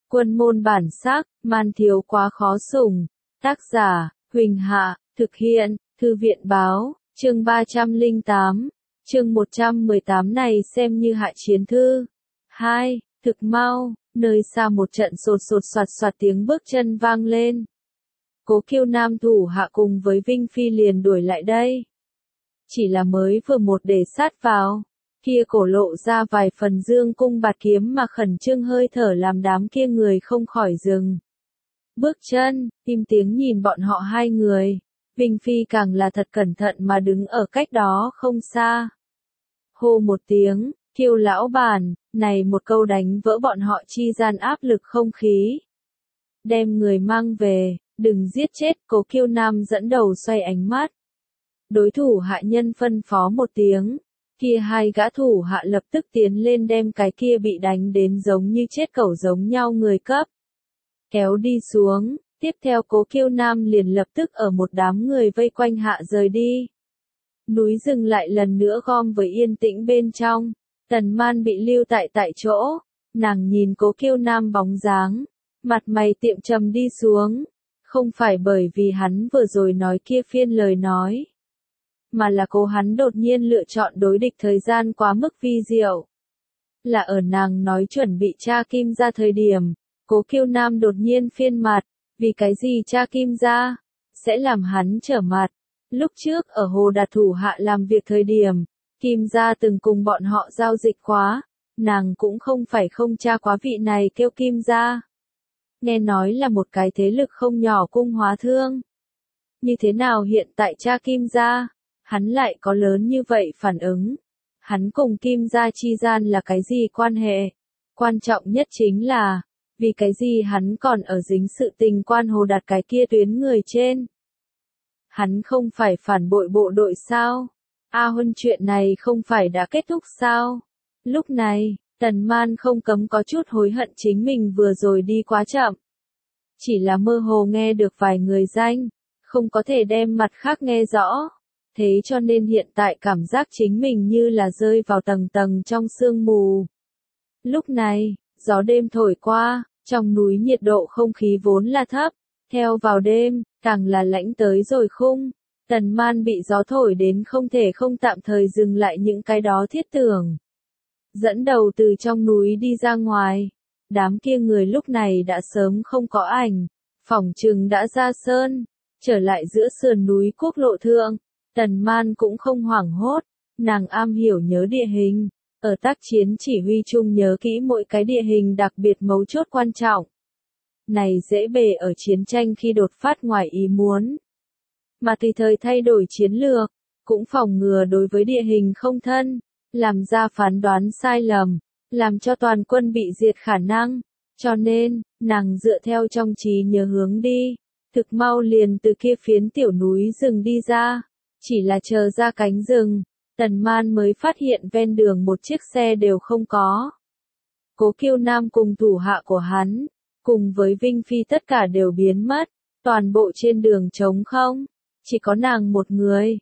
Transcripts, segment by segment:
Quân môn bản sắc, man thiếu quá khó sủng. Tác giả, Huỳnh Hạ, thực hiện, Thư viện báo, chương 308, chương 118 này xem như hạ chiến thư. 2. Thực mau, nơi xa một trận sột sột soạt soạt tiếng bước chân vang lên. Cố Kiêu Nam thủ hạ cùng với Vinh Phi liền đuổi lại đây. Chỉ là mới vừa một để sát vào, kia cổ lộ ra vài phần dương cung bạt kiếm mà khẩn trương hơi thở làm đám kia người không khỏi dừng bước chân, im tiếng nhìn bọn họ hai người. Vinh Phi càng là thật cẩn thận mà đứng ở cách đó không xa. Hô một tiếng, Kiêu lão bản, này một câu đánh vỡ bọn họ chi gian áp lực không khí. Đem người mang về, đừng giết chết. Cố Kiêu Nam dẫn đầu xoay ánh mắt. Đối thủ hạ nhân phân phó một tiếng. Kia hai gã thủ hạ lập tức tiến lên đem cái kia bị đánh đến giống như chết cẩu giống nhau người cấp kéo đi xuống. Tiếp theo Cố Kiêu Nam liền lập tức ở một đám người vây quanh hạ rời đi. Núi rừng lại lần nữa gom với yên tĩnh bên trong. Tần Man bị lưu tại chỗ. Nàng nhìn Cố Kiêu Nam bóng dáng, mặt mày tiệm trầm đi xuống. Không phải bởi vì hắn vừa rồi nói kia phiên lời nói, mà là cố hắn đột nhiên lựa chọn đối địch thời gian quá mức vi diệu. Là ở nàng nói chuẩn bị tra Kim ra thời điểm, Cố Kiêu Nam đột nhiên phiên mặt. Vì cái gì tra Kim ra sẽ làm hắn trở mặt? Lúc trước ở Hồ Đạt thủ hạ làm việc thời điểm, Kim gia từng cùng bọn họ giao dịch quá, nàng cũng không phải không tra quá vị này kêu Kim gia. Nghe nói là một cái thế lực không nhỏ cung hóa thương. Như thế nào hiện tại tra Kim gia, hắn lại có lớn như vậy phản ứng? Hắn cùng Kim gia chi gian là cái gì quan hệ? Quan trọng nhất chính là, vì cái gì hắn còn ở dính sự tình quan Hồ Đạt cái kia tuyến người trên? Hắn không phải phản bội bộ đội sao? Huân chuyện này không phải đã kết thúc sao? Lúc này, Tần Man không cấm có chút hối hận chính mình vừa rồi đi quá chậm. Chỉ là mơ hồ nghe được vài người danh, không có thể đem mặt khác nghe rõ. Thế cho nên hiện tại cảm giác chính mình như là rơi vào tầng tầng trong sương mù. Lúc này, gió đêm thổi qua, trong núi nhiệt độ không khí vốn là thấp, theo vào đêm, càng là lãnh tới rồi khung. Tần Man bị gió thổi đến không thể không tạm thời dừng lại những cái đó thiết tưởng. Dẫn đầu từ trong núi đi ra ngoài, đám kia người lúc này đã sớm không có ảnh, phỏng chừng đã ra sơn, trở lại giữa sườn núi quốc lộ thượng. Tần Man cũng không hoảng hốt, nàng am hiểu nhớ địa hình, ở tác chiến chỉ huy chung nhớ kỹ mỗi cái địa hình đặc biệt mấu chốt quan trọng. Này dễ bề ở chiến tranh khi đột phát ngoài ý muốn, mà tùy thời thay đổi chiến lược, cũng phòng ngừa đối với địa hình không thân, làm ra phán đoán sai lầm, làm cho toàn quân bị diệt khả năng. Cho nên, nàng dựa theo trong trí nhớ hướng đi, thực mau liền từ kia phiến tiểu núi rừng đi ra. Chỉ là chờ ra cánh rừng, Tần Man mới phát hiện ven đường một chiếc xe đều không có. Cố Kiêu Nam cùng thủ hạ của hắn, cùng với Vinh Phi tất cả đều biến mất, toàn bộ trên đường trống không, chỉ có nàng một người.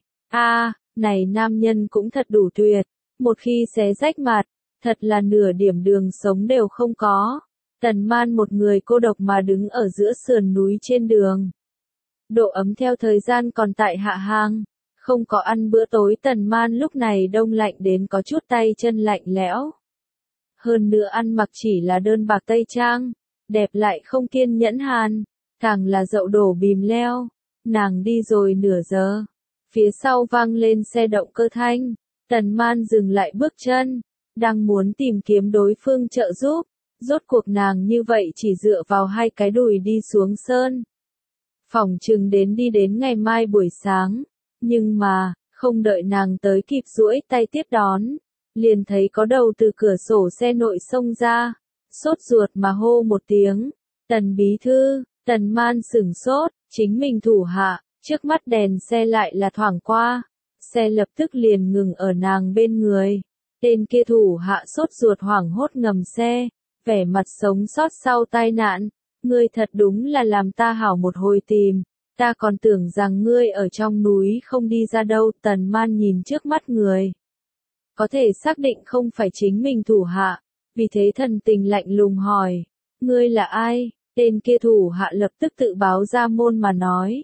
Này nam nhân cũng thật đủ tuyệt, một khi xé rách mặt, thật là nửa điểm đường sống đều không có. Tần Man một người cô độc mà đứng ở giữa sườn núi trên đường. Độ ấm theo thời gian còn tại hạ hàng. Không có ăn bữa tối, Tần Man lúc này đông lạnh đến có chút tay chân lạnh lẽo. Hơn nữa ăn mặc chỉ là đơn bạc tây trang, đẹp lại không kiên nhẫn hàn, càng là dậu đổ bìm leo. Nàng đi rồi nửa giờ, phía sau vang lên xe động cơ thanh, Tần Man dừng lại bước chân, đang muốn tìm kiếm đối phương trợ giúp. Rốt cuộc nàng như vậy chỉ dựa vào hai cái đùi đi xuống sơn. Phỏng chừng đi đến ngày mai buổi sáng. Nhưng mà, không đợi nàng tới kịp duỗi tay tiếp đón, liền thấy có đầu từ cửa sổ xe nội xông ra, sốt ruột mà hô một tiếng, Tần bí thư. Tần Man sửng sốt, chính mình thủ hạ, trước mắt đèn xe lại là thoảng qua, xe lập tức liền ngừng ở nàng bên người. Tên kia thủ hạ sốt ruột hoảng hốt ngầm xe, vẻ mặt sống sót sau tai nạn, ngươi thật đúng là làm ta hảo một hồi tìm. Ta còn tưởng rằng ngươi ở trong núi không đi ra đâu. Tần Man nhìn trước mắt người, có thể xác định không phải chính mình thủ hạ, vì thế thần tình lạnh lùng hỏi, Ngươi là ai? Tên kia thủ hạ lập tức tự báo ra môn mà nói.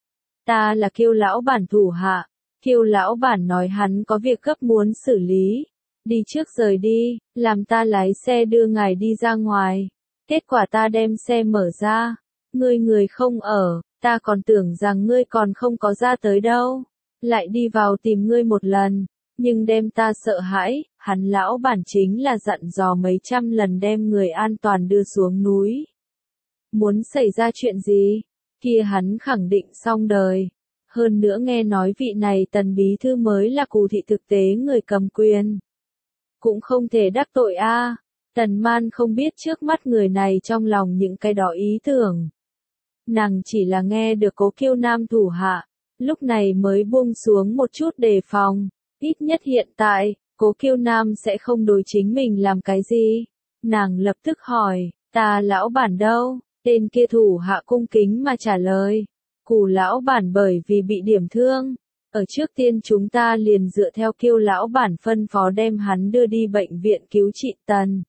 Ta là Kiêu lão bản thủ hạ. Kiêu lão bản nói hắn có việc gấp muốn xử lý. Đi trước rời đi, làm ta lái xe đưa ngài đi ra ngoài. Kết quả ta đem xe mở ra. Người không ở, ta còn tưởng rằng ngươi còn không có ra tới đâu. Lại đi vào tìm ngươi một lần, nhưng đem ta sợ hãi, hắn lão bản chính là dặn dò mấy trăm lần đem người an toàn đưa xuống núi. Muốn xảy ra chuyện gì? Kia hắn khẳng định xong đời. Hơn nữa nghe nói vị này Tần bí thư mới là Cù thị thực tế người cầm quyền. Cũng không thể đắc tội a. Tần Man không biết trước mắt người này trong lòng những cái đó ý tưởng. Nàng chỉ là nghe được Cố Kiêu Nam thủ hạ, lúc này mới buông xuống một chút đề phòng. Ít nhất hiện tại, Cố Kiêu Nam sẽ không đối chính mình làm cái gì. Nàng lập tức hỏi, ta lão bản đâu? Tên kia thủ hạ cung kính mà trả lời. Cù lão bản bởi vì bị điểm thương. Ở trước tiên chúng ta liền dựa theo Kiêu lão bản phân phó đem hắn đưa đi bệnh viện cứu trị Tần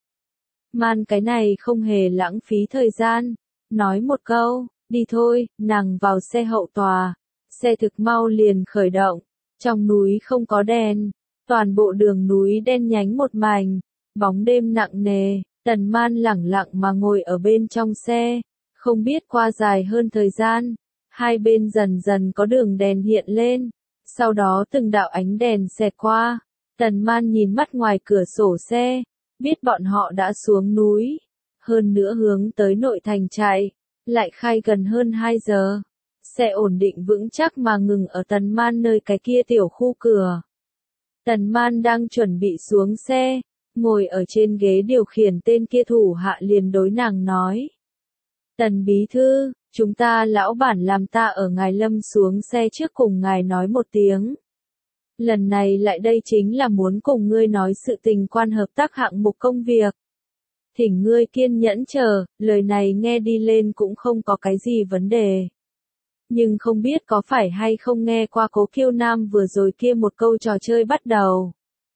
Man cái này không hề lãng phí thời gian. Nói một câu, đi thôi, nàng vào xe hậu tòa. Xe thực mau liền khởi động. Trong núi không có đèn. Toàn bộ đường núi đen nhánh một mảnh. Bóng đêm nặng nề. Tần Man lẳng lặng mà ngồi ở bên trong xe. Không biết qua dài hơn thời gian. Hai bên dần dần có đường đèn hiện lên. Sau đó từng đạo ánh đèn xẹt qua. Tần Man nhìn mắt ngoài cửa sổ xe. Biết bọn họ đã xuống núi. Hơn nữa hướng tới nội thành chạy. Lại khai gần hơn 2 giờ. Xe ổn định vững chắc mà ngừng ở Tần Man nơi cái kia tiểu khu cửa. Tần Man đang chuẩn bị xuống xe. Ngồi ở trên ghế điều khiển, tên kia thủ hạ liền đối nàng nói. Tần bí thư, chúng ta lão bản làm ta ở ngài lâm xuống xe trước cùng ngài nói một tiếng. Lần này lại đây chính là muốn cùng ngươi nói sự tình quan hợp tác hạng mục công việc. Thỉnh ngươi kiên nhẫn chờ, lời này nghe đi lên cũng không có cái gì vấn đề. Nhưng không biết có phải hay không nghe qua Cố Kiêu Nam vừa rồi kia một câu trò chơi bắt đầu.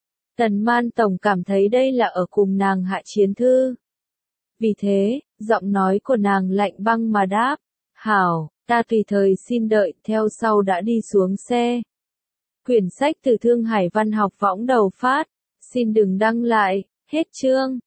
Tần Man tổng cảm thấy đây là ở cùng nàng hạ chiến thư. Vì thế, giọng nói của nàng lạnh băng mà đáp. Hảo, ta tùy thời xin đợi, theo sau đã đi xuống xe. Quyển sách từ Thương Hải Văn học võng đầu phát. Xin đừng đăng lại, hết chương.